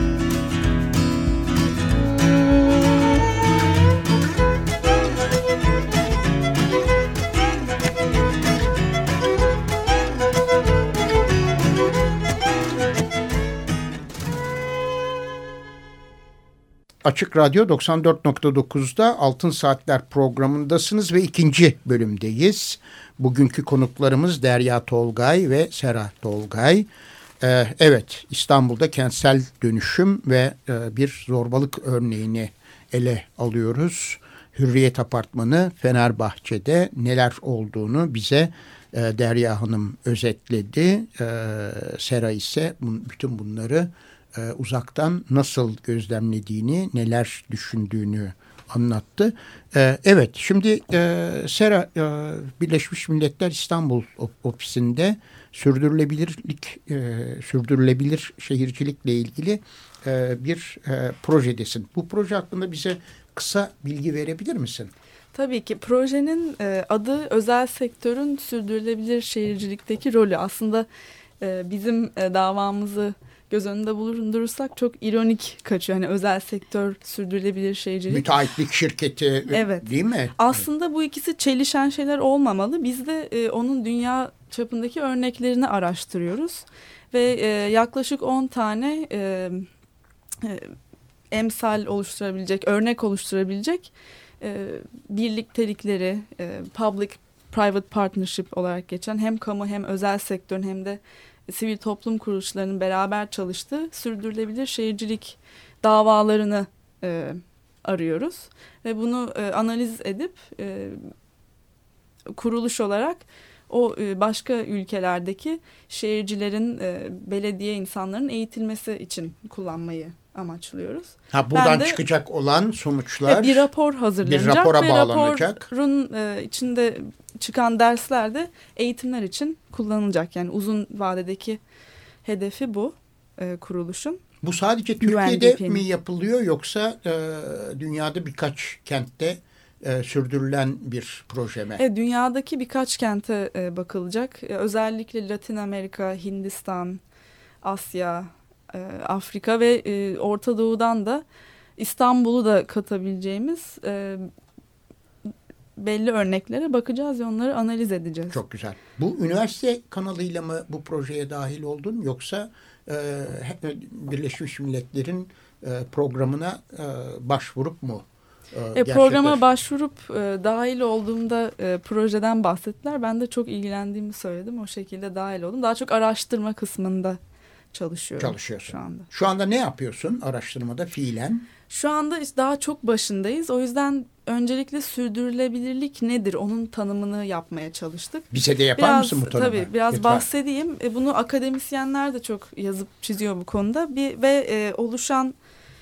Açık Radyo 94.9'da Altın Saatler programındasınız ve ikinci bölümdeyiz. Bugünkü konuklarımız Derya Tolgay ve Sera Tolgay. Evet, İstanbul'da kentsel dönüşüm ve bir zorbalık örneğini ele alıyoruz. Hürriyet Apartmanı Fenerbahçe'de neler olduğunu bize Derya Hanım özetledi. Sera ise bütün bunları uzaktan nasıl gözlemlediğini, neler düşündüğünü anlattı. Evet, şimdi Sera Birleşmiş Milletler İstanbul ofisinde sürdürülebilir şehircilikle ilgili bir projedesin. Bu proje hakkında bize kısa bilgi verebilir misin? Tabii ki projenin adı özel sektörün sürdürülebilir şehircilikteki rolü. Aslında bizim davamızı göz önünde bulundurursak çok ironik kaçıyor. Hani özel sektör, sürdürülebilir şehircilik. Müteahhitlik şirketi, evet, değil mi? Aslında bu ikisi çelişen şeyler olmamalı. Biz de onun dünya çapındaki örneklerini araştırıyoruz. Ve yaklaşık 10 tane emsal oluşturabilecek, örnek oluşturabilecek birliktelikleri, public-private partnership olarak geçen hem kamu hem özel sektörün hem de sivil toplum kuruluşlarının beraber çalıştığı sürdürülebilir şehircilik davalarını arıyoruz. Ve bunu analiz edip kuruluş olarak o başka ülkelerdeki şehircilerin, belediye insanların eğitilmesi için kullanmayı amaçlıyoruz. Buradan çıkacak olan sonuçlar bir rapor hazırlanacak. Bir rapora bağlanacak. Raporun içinde çıkan dersler de eğitimler için kullanılacak. Yani uzun vadedeki hedefi bu kuruluşun. Bu sadece Türkiye'de mi yapılıyor yoksa dünyada birkaç kentte sürdürülen bir proje mi? Dünyadaki birkaç kente bakılacak. Özellikle Latin Amerika, Hindistan, Asya, Afrika ve Orta Doğu'dan da İstanbul'u da katabileceğimiz belli örneklere bakacağız ve onları analiz edeceğiz. Çok güzel. Bu üniversite kanalıyla mı bu projeye dahil oldun yoksa Birleşmiş Milletler'in programına başvurup mu? Programa başvurup dahil olduğumda projeden bahsettiler. Ben de çok ilgilendiğimi söyledim. O şekilde dahil oldum. Daha çok araştırma kısmında çalışıyorum şu anda. Şu anda ne yapıyorsun araştırmada fiilen? Şu anda daha çok başındayız. O yüzden öncelikle sürdürülebilirlik nedir? Onun tanımını yapmaya çalıştık. Bize de yapar mısın bu tanımı? Tabii biraz lütfen bahsedeyim. Bunu akademisyenler de çok yazıp çiziyor bu konuda. Ve oluşan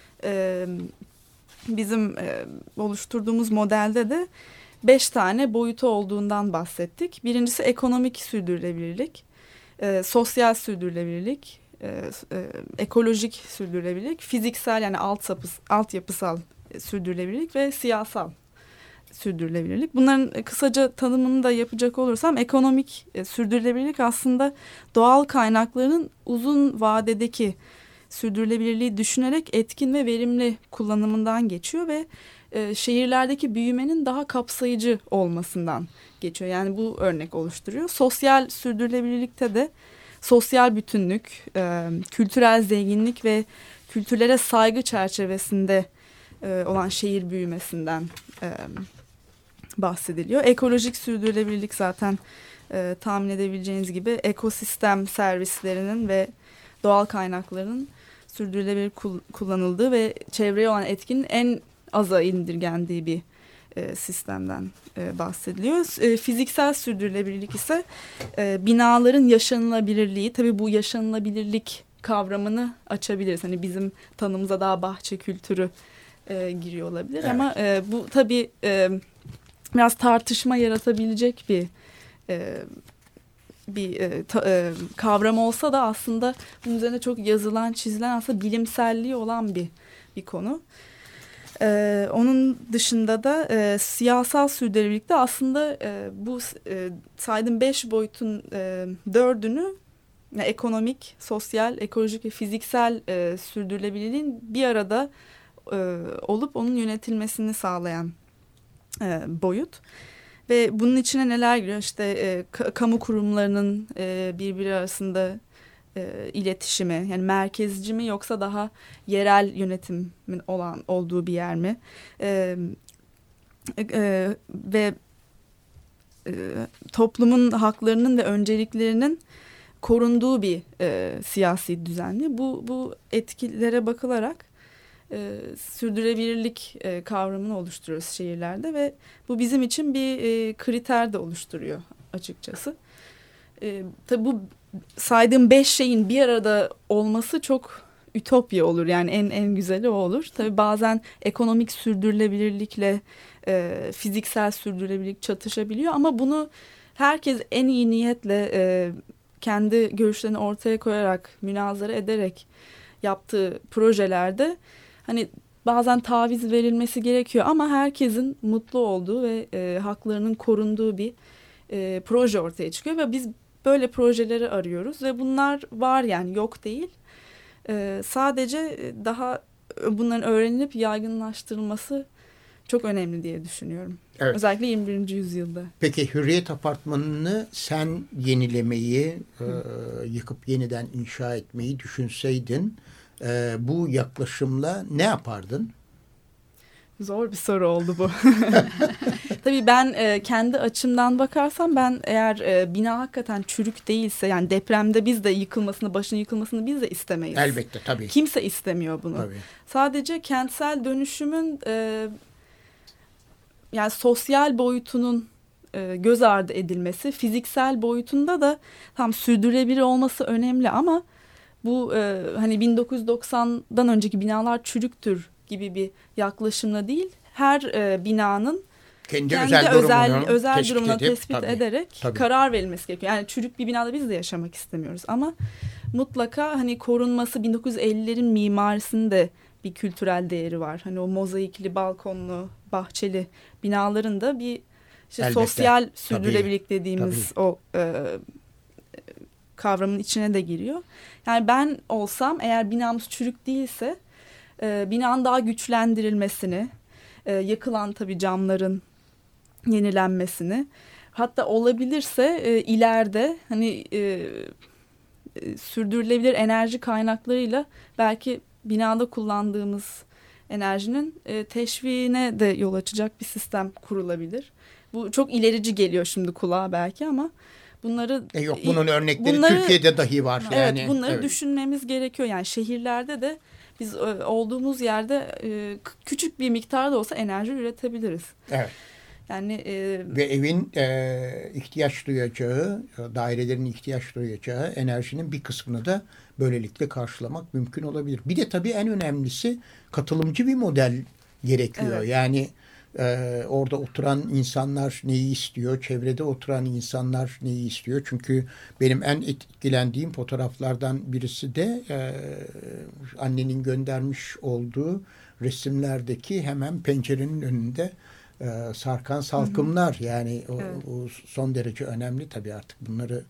bizim oluşturduğumuz modelde de 5 tane boyutu olduğundan bahsettik. Birincisi ekonomik sürdürülebilirlik, sosyal sürdürülebilirlik, ekolojik sürdürülebilirlik, fiziksel yani altyapısal sürdürülebilirlik ve siyasal sürdürülebilirlik. Bunların kısaca tanımını da yapacak olursam ekonomik sürdürülebilirlik aslında doğal kaynakların uzun vadedeki sürdürülebilirliği düşünerek etkin ve verimli kullanımından geçiyor ve şehirlerdeki büyümenin daha kapsayıcı olmasından geçiyor. Yani bu örnek oluşturuyor. Sosyal sürdürülebilirlikte de sosyal bütünlük, kültürel zenginlik ve kültürlere saygı çerçevesinde olan şehir büyümesinden bahsediliyor. Ekolojik sürdürülebilirlik zaten tahmin edebileceğiniz gibi ekosistem servislerinin ve doğal kaynakların sürdürülebilir kullanıldığı ve çevreye olan etkinin en aza indirgendiği bir sistemden bahsediliyor. Fiziksel sürdürülebilirlik ise binaların yaşanılabilirliği. Tabii bu yaşanılabilirlik kavramını açabiliriz. Hani bizim tanımıza daha bahçe kültürü giriyor olabilir. Evet. Ama bu tabii biraz tartışma yaratabilecek bir kavram olsa da aslında bunun üzerine çok yazılan, çizilen, aslında bilimselliği olan bir konu. Onun dışında da siyasal sürdürülebilirlikte aslında bu saydığım 5 boyutun 4'ünü yani ekonomik, sosyal, ekolojik ve fiziksel sürdürülebilirliğin bir arada olup onun yönetilmesini sağlayan boyut. Ve bunun içine neler giriyor? İşte kamu kurumlarının birbiri arasında iletişimi, yani merkezci mi yoksa daha yerel yönetimin olduğu bir yer mi? Ve toplumun haklarının ve önceliklerinin korunduğu bir siyasi düzenli. Bu etkilere bakılarak sürdürülebilirlik kavramını oluşturuyoruz şehirlerde ve bu bizim için bir kriter de oluşturuyor açıkçası. Tabii bu saydığım 5 şeyin bir arada olması çok ütopya olur. Yani en güzeli o olur. Tabii bazen ekonomik sürdürülebilirlikle fiziksel sürdürülebilirlik çatışabiliyor ama bunu herkes en iyi niyetle kendi görüşlerini ortaya koyarak, münazara ederek yaptığı projelerde hani bazen taviz verilmesi gerekiyor ama herkesin mutlu olduğu ve haklarının korunduğu bir proje ortaya çıkıyor ve biz böyle projeleri arıyoruz ve bunlar var, yani yok değil. Sadece daha bunların öğrenilip yaygınlaştırılması çok önemli diye düşünüyorum. Evet. Özellikle 21. yüzyılda. Peki Hürriyet Apartmanı'nı sen yenilemeyi, yıkıp yeniden inşa etmeyi düşünseydin, bu yaklaşımla ne yapardın? Zor bir soru oldu bu. Tabii ben kendi açımdan bakarsam ben eğer bina hakikaten çürük değilse, yani depremde biz de yıkılmasını, başının yıkılmasını biz de istemeyiz. Elbette, tabii. Kimse istemiyor bunu. Tabii. Sadece kentsel dönüşümün yani sosyal boyutunun göz ardı edilmesi, fiziksel boyutunda da tam sürdürülebilir olması önemli ama bu hani 1990'dan önceki binalar çürüktür gibi bir yaklaşımla değil, her binanın kendi özel durumunu tespit ederek karar verilmesi gerekiyor. Yani çürük bir binada biz de yaşamak istemiyoruz ama mutlaka hani korunması, 1950'lerin mimarisinde bir kültürel değeri var. Hani o mozaikli, balkonlu, bahçeli binaların da bir işte sosyal sürdürülebilirlik dediğimiz o kavramın içine de giriyor. Yani ben olsam, eğer binamız çürük değilse binanın daha güçlendirilmesini, yakılan tabii camların yenilenmesini, hatta olabilirse ileride hani sürdürülebilir enerji kaynaklarıyla belki binada kullandığımız enerjinin teşviğine de yol açacak bir sistem kurulabilir. Bu çok ilerici geliyor şimdi kulağa belki ama bunları bunun örnekleri Türkiye'de dahi var. Evet, yani bunları düşünmemiz gerekiyor. Yani şehirlerde de biz olduğumuz yerde küçük bir miktarda olsa enerji üretebiliriz. Evet. Yani ve evin ihtiyaç duyacağı, dairelerin ihtiyaç duyacağı enerjinin bir kısmını da böylelikle karşılamak mümkün olabilir. Bir de tabii en önemlisi katılımcı bir model gerekiyor. Evet. Yani orada oturan insanlar neyi istiyor, çevrede oturan insanlar neyi istiyor. Çünkü benim en etkilendiğim fotoğraflardan birisi de annenin göndermiş olduğu resimlerdeki hemen pencerenin önünde sarkan salkımlar. Yani o son derece önemli tabii. Artık bunları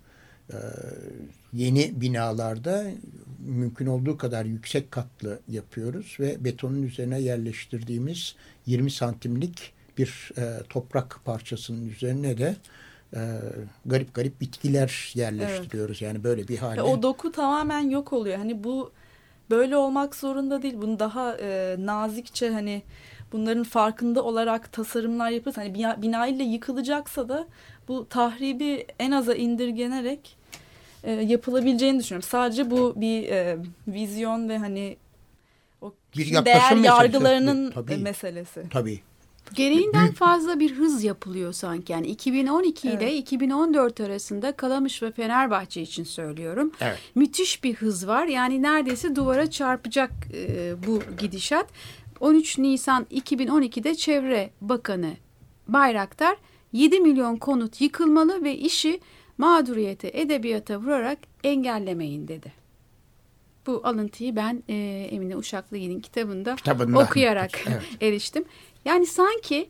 yeni binalarda mümkün olduğu kadar yüksek katlı yapıyoruz ve betonun üzerine yerleştirdiğimiz 20 santimlik bir toprak parçasının üzerine de garip garip bitkiler yerleştiriyoruz. Evet. Yani böyle bir hale. O doku tamamen yok oluyor. Hani bu böyle olmak zorunda değil. Bunu daha nazikçe, hani bunların farkında olarak tasarımlar yapılır. Hani bina ile yıkılacaksa da bu tahribi en aza indirgenerek yapılabileceğini düşünüyorum. Sadece bu bir vizyon ve hani o Bir değer yaklaşım yargılarının meselesi. meselesi. Tabii. Gereğinden fazla bir hız yapılıyor sanki. Yani 2012 ile 2014 arasında Kalamış ve Fenerbahçe için söylüyorum. Evet. Müthiş bir hız var. Yani neredeyse duvara çarpacak bu gidişat. 13 Nisan 2012'de Çevre Bakanı Bayraktar 7 milyon konut yıkılmalı ve işi mağduriyete, edebiyata vurarak engellemeyin dedi. Bu alıntıyı ben Emine Uşaklıgil'in kitabında okuyarak eriştim. Yani sanki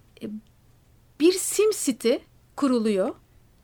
bir SimCity kuruluyor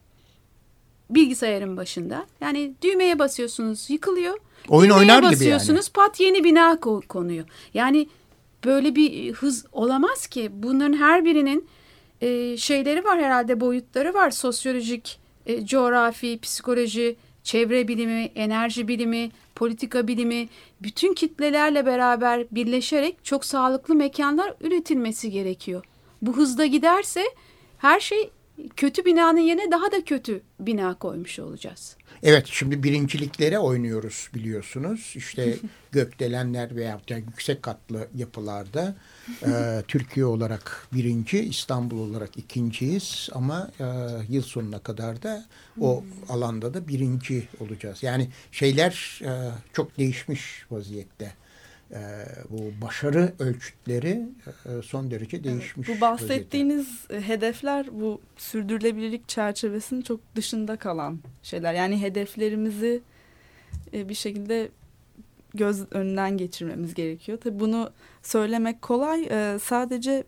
bilgisayarın başında. Yani düğmeye basıyorsunuz, yıkılıyor. Oyun düğmeye oynar gibi basıyorsunuz, pat yeni bina konuyor. Yani böyle bir hız olamaz ki. Bunların her birinin şeyleri var herhalde, boyutları var. Sosyolojik, coğrafi, psikoloji, çevre bilimi, enerji bilimi, politika bilimi, bütün kitlelerle beraber birleşerek çok sağlıklı mekanlar üretilmesi gerekiyor. Bu hızda giderse her şey, kötü binanın yerine daha da kötü bina koymuş olacağız. Evet, şimdi birinciliklere oynuyoruz biliyorsunuz. İşte gökdelenler veya yüksek katlı yapılarda Türkiye olarak birinci, İstanbul olarak ikinciyiz. Ama yıl sonuna kadar da o alanda da birinci olacağız. Yani şeyler çok değişmiş vaziyette. Bu başarı ölçütleri son derece değişmiş. Bu bahsettiğiniz hedefler bu sürdürülebilirlik çerçevesinin çok dışında kalan şeyler. Yani hedeflerimizi bir şekilde göz önünden geçirmemiz gerekiyor. Tabii bunu söylemek kolay. Sadece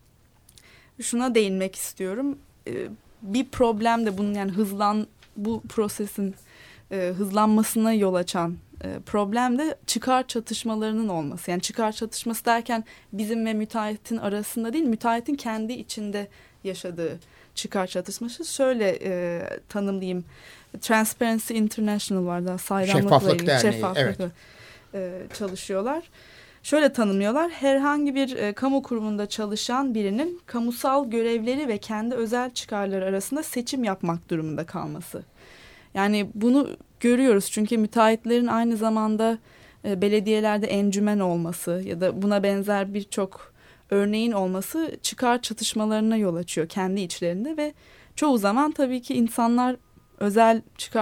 şuna değinmek istiyorum. Bir problem de bunun, yani bu prosesin hızlanmasına yol açan problem de çıkar çatışmalarının olması. Yani çıkar çatışması derken bizim ve müteahhitin arasında değil, müteahhitin kendi içinde yaşadığı çıkar çatışması. Şöyle tanımlayayım. Transparency International var da, Şeffaflık Derneği, şeffaflıkla çalışıyorlar. Şöyle tanımlıyorlar. Herhangi bir kamu kurumunda çalışan birinin kamusal görevleri ve kendi özel çıkarları arasında seçim yapmak durumunda kalması. Yani bunu görüyoruz çünkü müteahhitlerin aynı zamanda belediyelerde encümen olması ya da buna benzer birçok örneğin olması çıkar çatışmalarına yol açıyor kendi içlerinde ve çoğu zaman tabii ki insanlar özel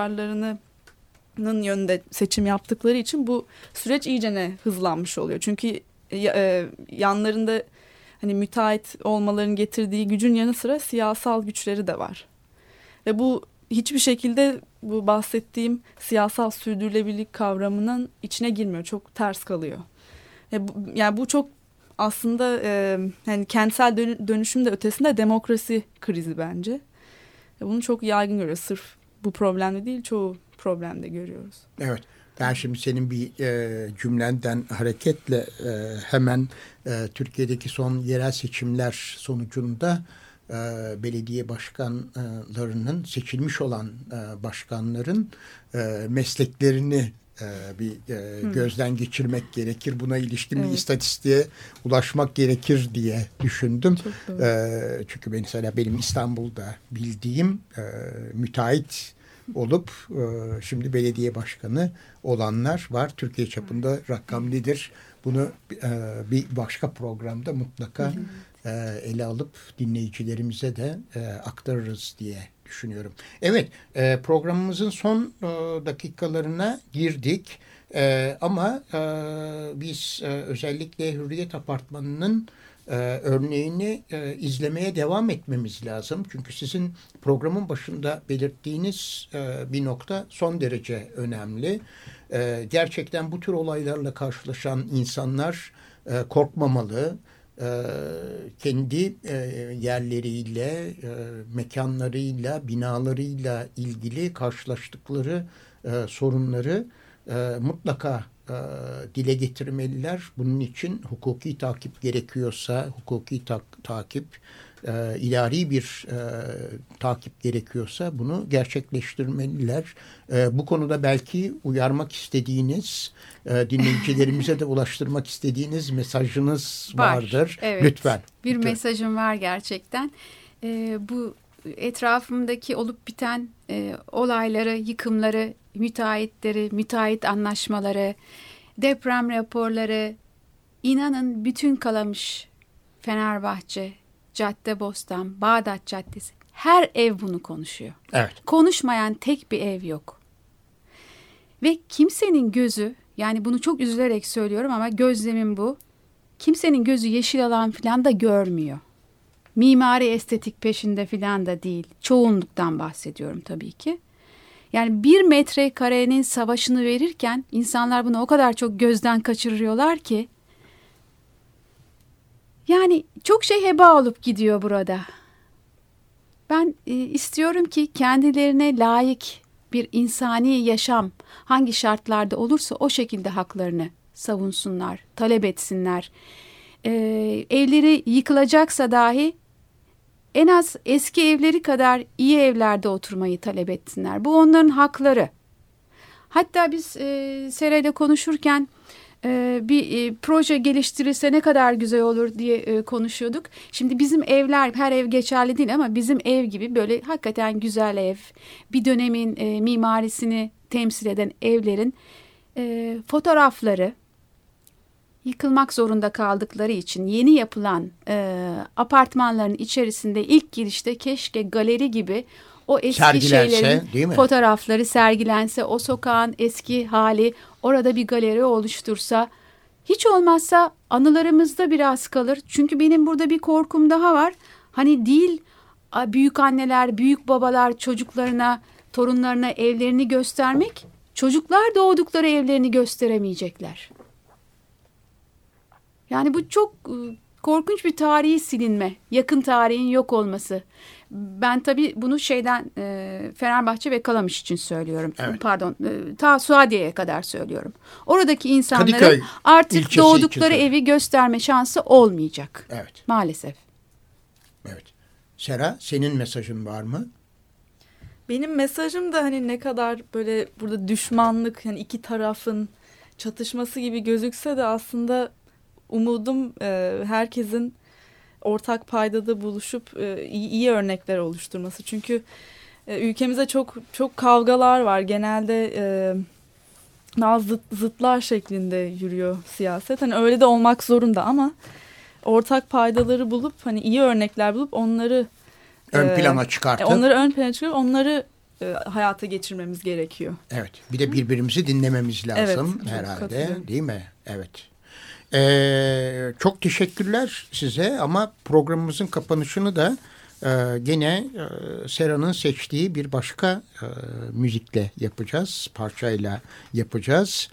çıkarlarının yönünde seçim yaptıkları için bu süreç iyicene hızlanmış oluyor. Çünkü yanlarında hani müteahhit olmalarının getirdiği gücün yanı sıra siyasal güçleri de var. Ve bu hiçbir şekilde bu bahsettiğim siyasal sürdürülebilirlik kavramının içine girmiyor. Çok ters kalıyor. Yani bu çok aslında yani kentsel dönüşüm de ötesinde demokrasi krizi bence. Bunu çok yaygın görüyoruz. Sırf bu problemde değil, çoğu problemde görüyoruz. Evet. Ben şimdi senin bir cümlenden hareketle hemen Türkiye'deki son yerel seçimler sonucunda belediye başkanlarının, seçilmiş olan başkanların mesleklerini bir gözden geçirmek gerekir. Buna ilişkin bir istatistiğe ulaşmak gerekir diye düşündüm. Çünkü mesela benim İstanbul'da bildiğim müteahhit olup şimdi belediye başkanı olanlar var. Türkiye çapında rakam nedir? Bunu bir başka programda mutlaka ele alıp dinleyicilerimize de aktarırız diye düşünüyorum. Evet, programımızın son dakikalarına girdik. Ama biz özellikle Hürriyet Apartmanı'nın örneğini izlemeye devam etmemiz lazım. Çünkü sizin programın başında belirttiğiniz bir nokta son derece önemli. Gerçekten bu tür olaylarla karşılaşan insanlar korkmamalı. Kendi yerleriyle, mekanlarıyla, binalarıyla ilgili karşılaştıkları sorunları mutlaka dile getirmeliler. Bunun için hukuki takip gerekiyorsa hukuki takip, idari bir takip gerekiyorsa bunu gerçekleştirmeliler. Bu konuda belki uyarmak istediğiniz, dinleyicilerimize de ulaştırmak istediğiniz mesajınız vardır. Evet, lütfen. Bir mesajım var gerçekten. Bu etrafımdaki olup biten olayları, yıkımları, müteahhitleri, müteahhit anlaşmaları, deprem raporları, İnanın bütün Kalamış, Fenerbahçe, Caddebostan, Bağdat Caddesi, her ev bunu konuşuyor. Evet. Konuşmayan tek bir ev yok. Ve kimsenin gözü, yani bunu çok üzülerek söylüyorum ama gözlemim bu. Kimsenin gözü yeşil alan falan da görmüyor. Mimari estetik peşinde falan da değil. Çoğunluktan bahsediyorum tabii ki. Yani 1 metrekarenin savaşını verirken insanlar bunu o kadar çok gözden kaçırıyorlar ki. Yani çok şey heba olup gidiyor burada. Ben istiyorum ki kendilerine layık bir insani yaşam hangi şartlarda olursa o şekilde haklarını savunsunlar, talep etsinler. Evleri yıkılacaksa dahi en az eski evleri kadar iyi evlerde oturmayı talep etsinler. Bu onların hakları. Hatta biz Sera ile konuşurken bir proje geliştirirse ne kadar güzel olur diye konuşuyorduk. Şimdi bizim evler, her ev geçerli değil ama bizim ev gibi böyle hakikaten güzel ev, bir dönemin mimarisini temsil eden evlerin fotoğrafları, yıkılmak zorunda kaldıkları için yeni yapılan apartmanların içerisinde ilk girişte keşke galeri gibi o eski şeylerin fotoğrafları sergilense, o sokağın eski hali orada bir galeri oluştursa, hiç olmazsa anılarımızda biraz kalır. Çünkü benim burada bir korkum daha var. Hani değil büyük anneler, büyük babalar çocuklarına, torunlarına evlerini göstermek, çocuklar doğdukları evlerini gösteremeyecekler. Yani bu çok korkunç bir tarihi silinme, yakın tarihin yok olması. Ben tabii bunu Fenerbahçe ve Kalamış için söylüyorum. Evet. Pardon, ta Suadiye'ye kadar söylüyorum. Oradaki insanların artık doğdukları evi gösterme şansı olmayacak. Evet. Maalesef. Evet. Sera, senin mesajın var mı? Benim mesajım da hani ne kadar böyle burada düşmanlık, yani iki tarafın çatışması gibi gözükse de aslında umudum herkesin ortak paydada buluşup iyi örnekler oluşturması. Çünkü ülkemizde çok kavgalar var. Genelde daha zıtlar şeklinde yürüyor siyaset. Hani öyle de olmak zorunda ama ortak paydaları bulup hani iyi örnekler bulup onları ön plana çıkartıp onları hayata geçirmemiz gerekiyor. Evet. Bir de birbirimizi dinlememiz lazım herhalde, değil mi? Evet. Çok teşekkürler size ama programımızın kapanışını da gene Sera'nın seçtiği bir başka müzikle yapacağız, parçayla yapacağız.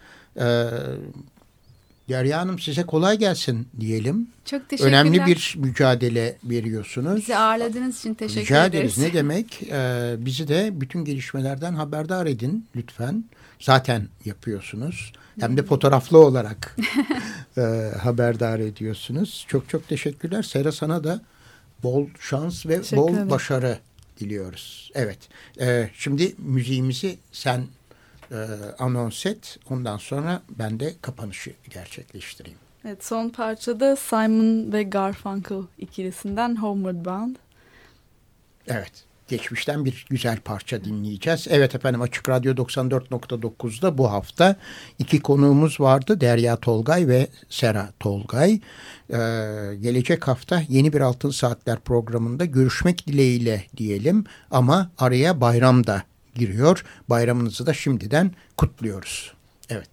Derya Hanım, size kolay gelsin diyelim. Çok teşekkürler. Önemli bir mücadele veriyorsunuz. Bizi ağırladığınız için teşekkür Rica ederiz. Ne demek? Bizi de bütün gelişmelerden haberdar edin lütfen. Zaten yapıyorsunuz. Hem de fotoğraflı olarak haberdar ediyorsunuz. Çok çok teşekkürler. Sera, sana da bol şans ve bol başarı diliyoruz. Evet. Şimdi müziğimizi sen anons et. Ondan sonra ben de kapanışı gerçekleştireyim. Evet, son parçada Simon ve Garfunkel ikilisinden Homeward Bound. Evet. Geçmişten bir güzel parça dinleyeceğiz. Evet efendim, Açık Radyo 94.9'da bu hafta 2 konuğumuz vardı. Derya Tolgay ve Sera Tolgay. Gelecek hafta yeni bir Altın Saatler programında görüşmek dileğiyle diyelim. Ama araya bayram da giriyor. Bayramınızı da şimdiden kutluyoruz. Evet.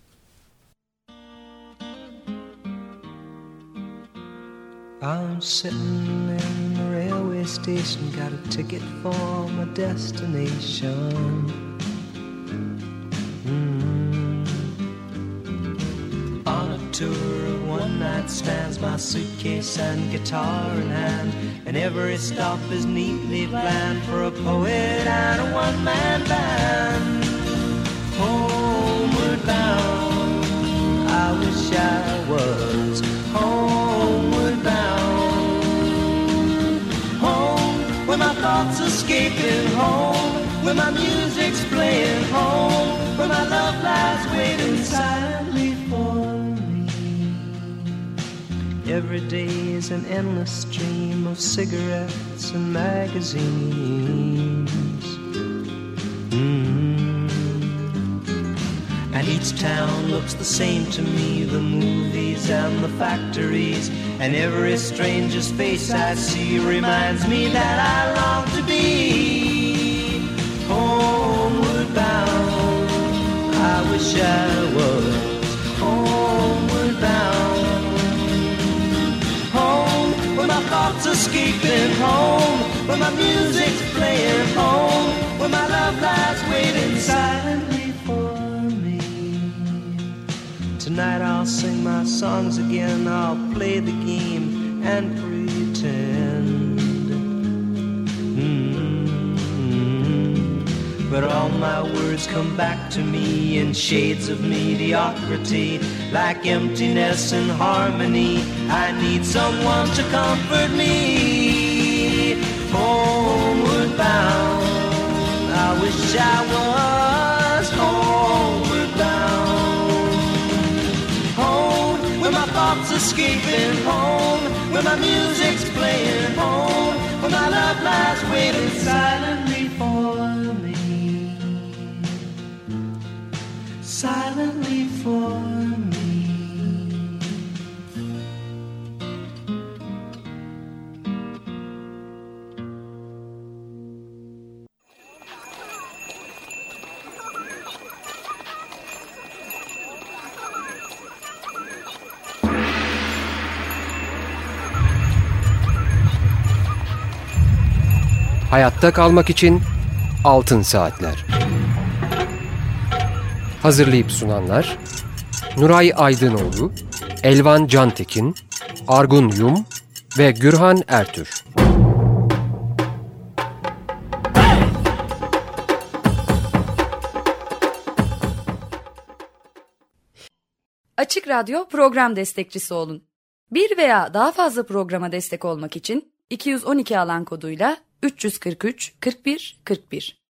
I'm sitting in the railway station, got a ticket for my destination. On a tour of one-night stands, my suitcase and guitar in hand, and every stop is neatly planned for a poet and a one-man band. Homeward bound, I wish I was homeward bound. Home, where my thoughts escaping, home, where my music's playing, home, where my love lies waiting silently for me. Every day is an endless stream of cigarettes and magazines. And Each town looks the same to me, the movies and the factories, and every stranger's face I see reminds me that I long to be homeward bound. I wish I was homeward bound. Home, where my thoughts escaping, home, where my music's playing, home, where my love lies waiting silently for me. Tonight I'll sing my songs again, I'll play the game and pretend. But all my words come back to me in shades of mediocrity, like emptiness and harmony. I need someone to comfort me. Homeward bound, I wish I was homeward bound. Home, where my thoughts escaping, home, where my music's playing, home, where my love lies waiting silently for me. Silently for me. Hayatta kalmak için Altın Saatler. Hazırlayıp sunanlar Nuray Aydınoğlu, Elvan Cantekin, Argun Yum ve Gürhan Ertür. Açık Radyo program destekçisi olun. Bir veya daha fazla programa destek olmak için 212 alan koduyla 343 41 41